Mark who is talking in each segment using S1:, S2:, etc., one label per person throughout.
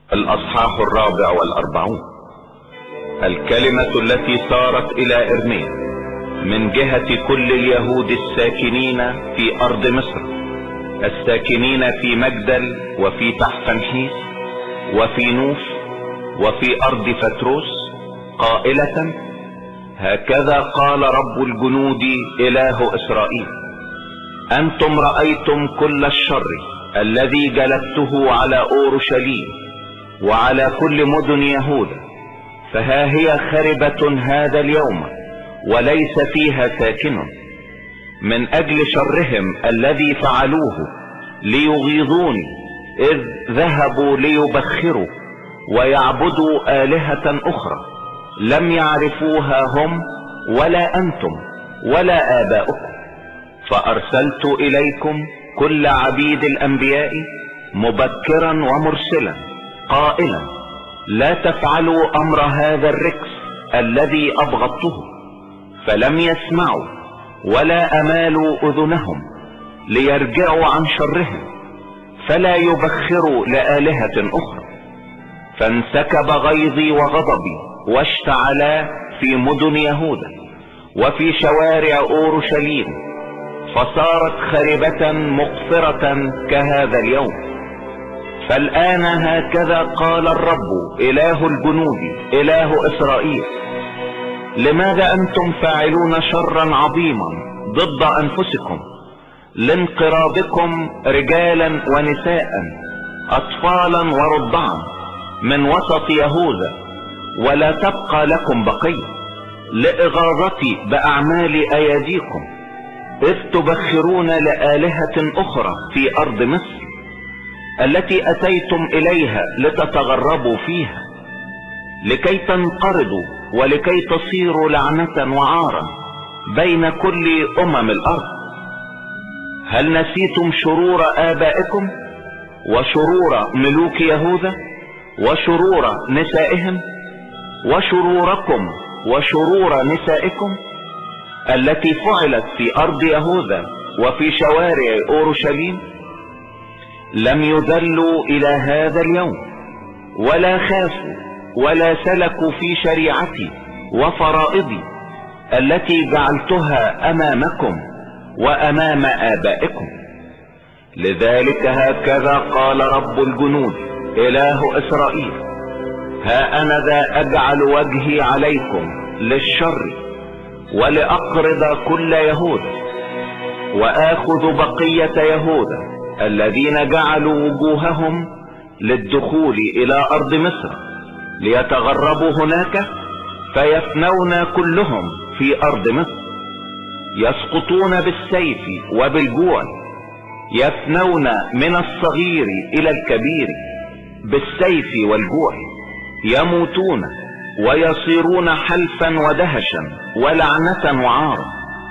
S1: الأصحاح 44. الكلمة التي صارت إلى إرميا من جهة كل اليهود الساكنين في أرض مصر، الساكنين في مجدل وفي تحفنحيس وفي نوف وفي أرض فتروس، قائلة: هكذا قال رب الجنود إله إسرائيل: أنتم رأيتم كل الشر الذي جلبته على أورشليم وعلى كل مدن يهوذا، فها هي خربة هذا اليوم وليس فيها ساكن، من أجل شرهم الذي فعلوه ليغيظوني، إذ ذهبوا ليبخروا ويعبدوا آلهة أخرى لم يعرفوها هم ولا أنتم ولا آباؤكم. فأرسلت إليكم كل عبيد الأنبياء مبكرا ومرسلا قائلا: لا تفعلوا أمر هذا الركس الذي أبغضته. فلم يسمعوا ولا أمالوا أذنهم ليرجعوا عن شرهم فلا يبخروا لآلهة أخرى. فانسكب غيظي وغضبي واشتعلا في مدن يهوذا وفي شوارع أورشليم، فصارت خربة مقفرة كهذا اليوم. فالآن هكذا قال الرب إله الجنود إله إسرائيل: لماذا أنتم فاعلون شرا عظيما ضد أنفسكم، لانقراضكم رجالا ونساء أطفالا ورضعا من وسط يهوذا، ولا تبقى لكم بقية، لإغاظتي بأعمال أيديكم، إذ تبخرون لآلهة أخرى في أرض مصر التي أتيتم إليها لتتغربوا فيها، لكي تنقرضوا ولكي تصيروا لعنة وعارا بين كل الأرض. هل نسيتم شرور آبائكم وشرور ملوك يهوذا وشرور نسائهم وشروركم وشرور نسائكم التي فعلت في أرض يهوذا وفي شوارع أورشليم؟ لم يذلوا إلى هذا اليوم ولا خافوا ولا سلكوا في شريعتي وفرائضي التي جعلتها أمامكم وأمام آبائكم. لذلك هكذا قال رب الجنود إله إسرائيل: ها أنا ذا أجعل وجهي عليكم للشر ولأقرض كل يهوذا، وآخذ بقية يهوذا الذين جعلوا وجوههم للدخول إلى أرض مصر ليتغربوا هناك، فيفنون كلهم في أرض مصر، يسقطون بالسيف وبالجوع، يفنون من الصغير إلى الكبير بالسيف والجوع، يموتون ويصيرون حلفا ودهشا ولعنة وعارا.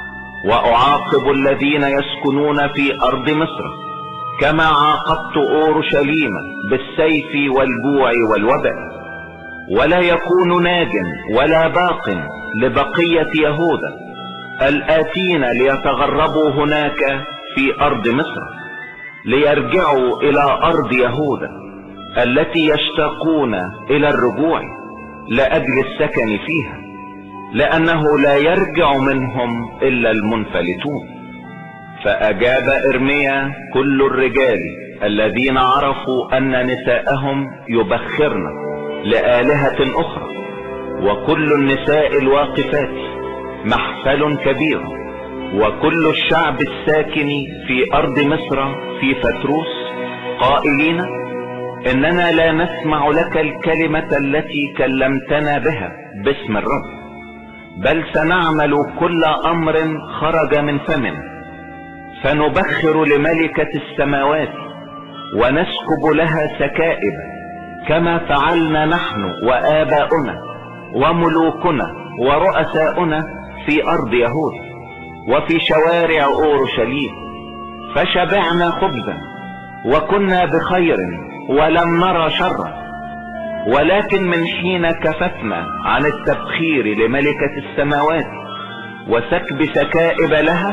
S1: وأعاقب الذين يسكنون في أرض مصر كما عاقبت أورشليم بالسيف والجوع والوباء، ولا يكون ناج ولا باق لبقية يهوذا الآتين ليتغربوا هناك في أرض مصر، ليرجعوا إلى أرض يهوذا التي يشتاقون إلى الرجوع لأجل السكن فيها، لأنه لا يرجع منهم إلا المنفلتون. فأجاب إرميا كل الرجال الذين عرفوا أن نساءهم يبخرن لآلهة أخرى، وكل النساء الواقفات محفل كبير، وكل الشعب الساكن في أرض مصر في فتروس، قائلين: إننا لا نسمع لك الكلمة التي كلمتنا بها باسم الرب، بل سنعمل كل أمر خرج من فمنا، فنبخر لملكة السماوات ونسكب لها سكائب، كما فعلنا نحن وآباؤنا وملوكنا ورؤساؤنا في أرض يهوذا وفي شوارع أورشليم، فشبعنا خبزا وكنا بخير ولم نرى شرا. ولكن من حين كفتنا عن التبخير لملكة السماوات وسكب سكائب لها،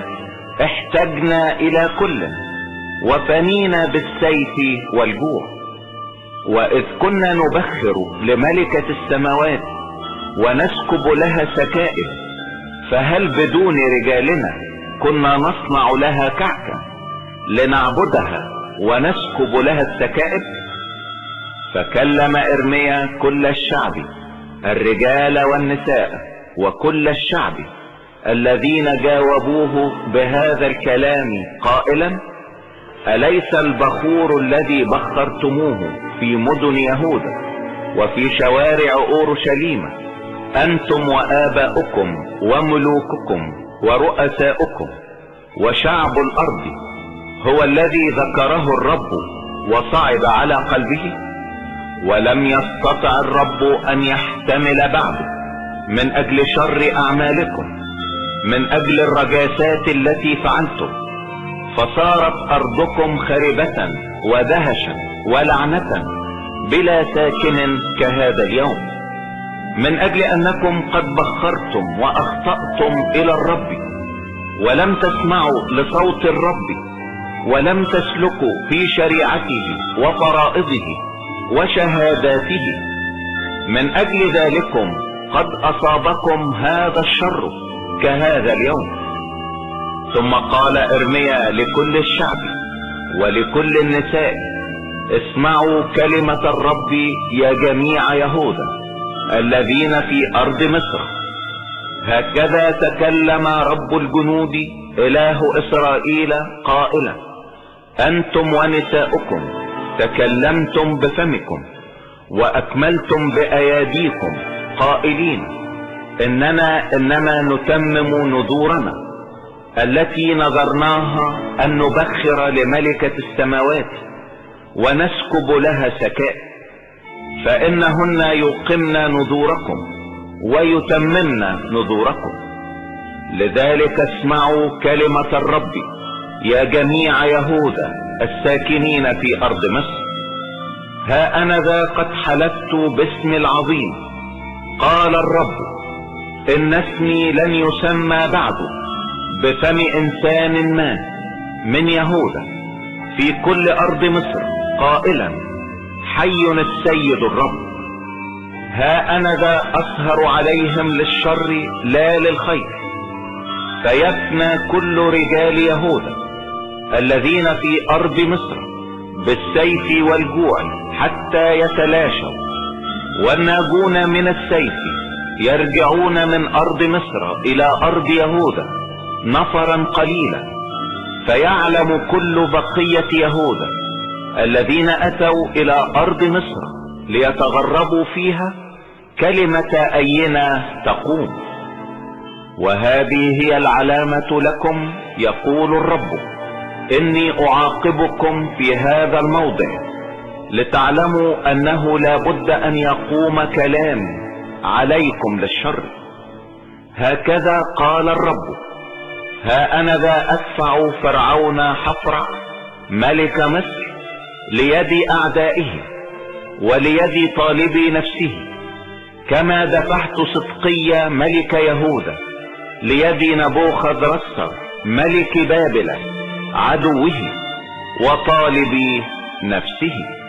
S1: احتجنا إلى كل وفنينا بالسيف والجوع. وإذ كنا نبخر لملكة السماوات ونسكب لها سكائب، فهل بدون رجالنا كنا نصنع لها كعكا لنعبدها ونسكب لها السكائب؟ فكلم إرميا كل الشعب، الرجال والنساء وكل الشعب الذين جاوبوه بهذا الكلام قائلا: أليس البخور الذي بخرتموه في مدن يهوذا وفي شوارع أورشليم أنتم وآباؤكم وملوككم ورؤساؤكم وشعب الأرض هو الذي ذكره الرب وصعد على قلبه؟ ولم يستطع الرب أن يحتمل بعد من أجل شر أعمالكم، من أجل الرجاسات التي فعلتم، فصارت أرضكم خربة ودهشا ولعنة بلا ساكن كهذا اليوم، من أجل أنكم قد بخرتم وأخطأتم إلى الرب ولم تسمعوا لصوت الرب ولم تسلكوا في شريعته وفرائضه وشهاداته. من أجل ذلكم قد أصابكم هذا الشر كهذا اليوم. ثم قال إرميا لكل الشعب ولكل النساء: اسمعوا كلمة الرب يا جميع يهوذا الذين في أرض مصر، هكذا تكلم رب الجنود إله إسرائيل قائلا: أنتم ونساؤكم تكلمتم بفمكم وأكملتم بأياديكم قائلين: إنما نتمم نذورنا التي نذرناها أن نبخر لملكة السماوات ونسكب لها سكائب، فإنهن يقمن نذوركم ويتممن نذوركم. لذلك اسمعوا كلمة الرب يا جميع يهوذا الساكنين في أرض مصر، ها أنا ذا قد حلفت باسم العظيم، قال الرب، إن اسمي لن يسمى بعد بفم إنسان ما من يهوذا في كل أرض مصر، قائلا: حي السيد الرب. ها أنا ذا أسهر عليهم للشر لا للخير، فيفنى كل رجال يهوذا الذين في أرض مصر بالسيف والجوع حتى يتلاشوا، والناجون من السيف يرجعون من أرض مصر إلى أرض يهوذا نفرا قليلا، فيعلم كل بقية يهوذا الذين أتوا إلى أرض مصر ليتغربوا فيها كلمة أينا تقوم. وهذه هي العلامة لكم، يقول الرب، إني أعاقبكم في هذا الموضع لتعلموا أنه لا بد أن يقوم كلام عليكم للشر. هكذا قال الرب: ها أنا ذا أدفع فرعون حفرع ملك مصر ليد أعدائه وليد طالبي نفسه، كما دفعت صدقية ملك يهوذا ليد نبوخذرصر ملك بابل عدوه وطالبي نفسه.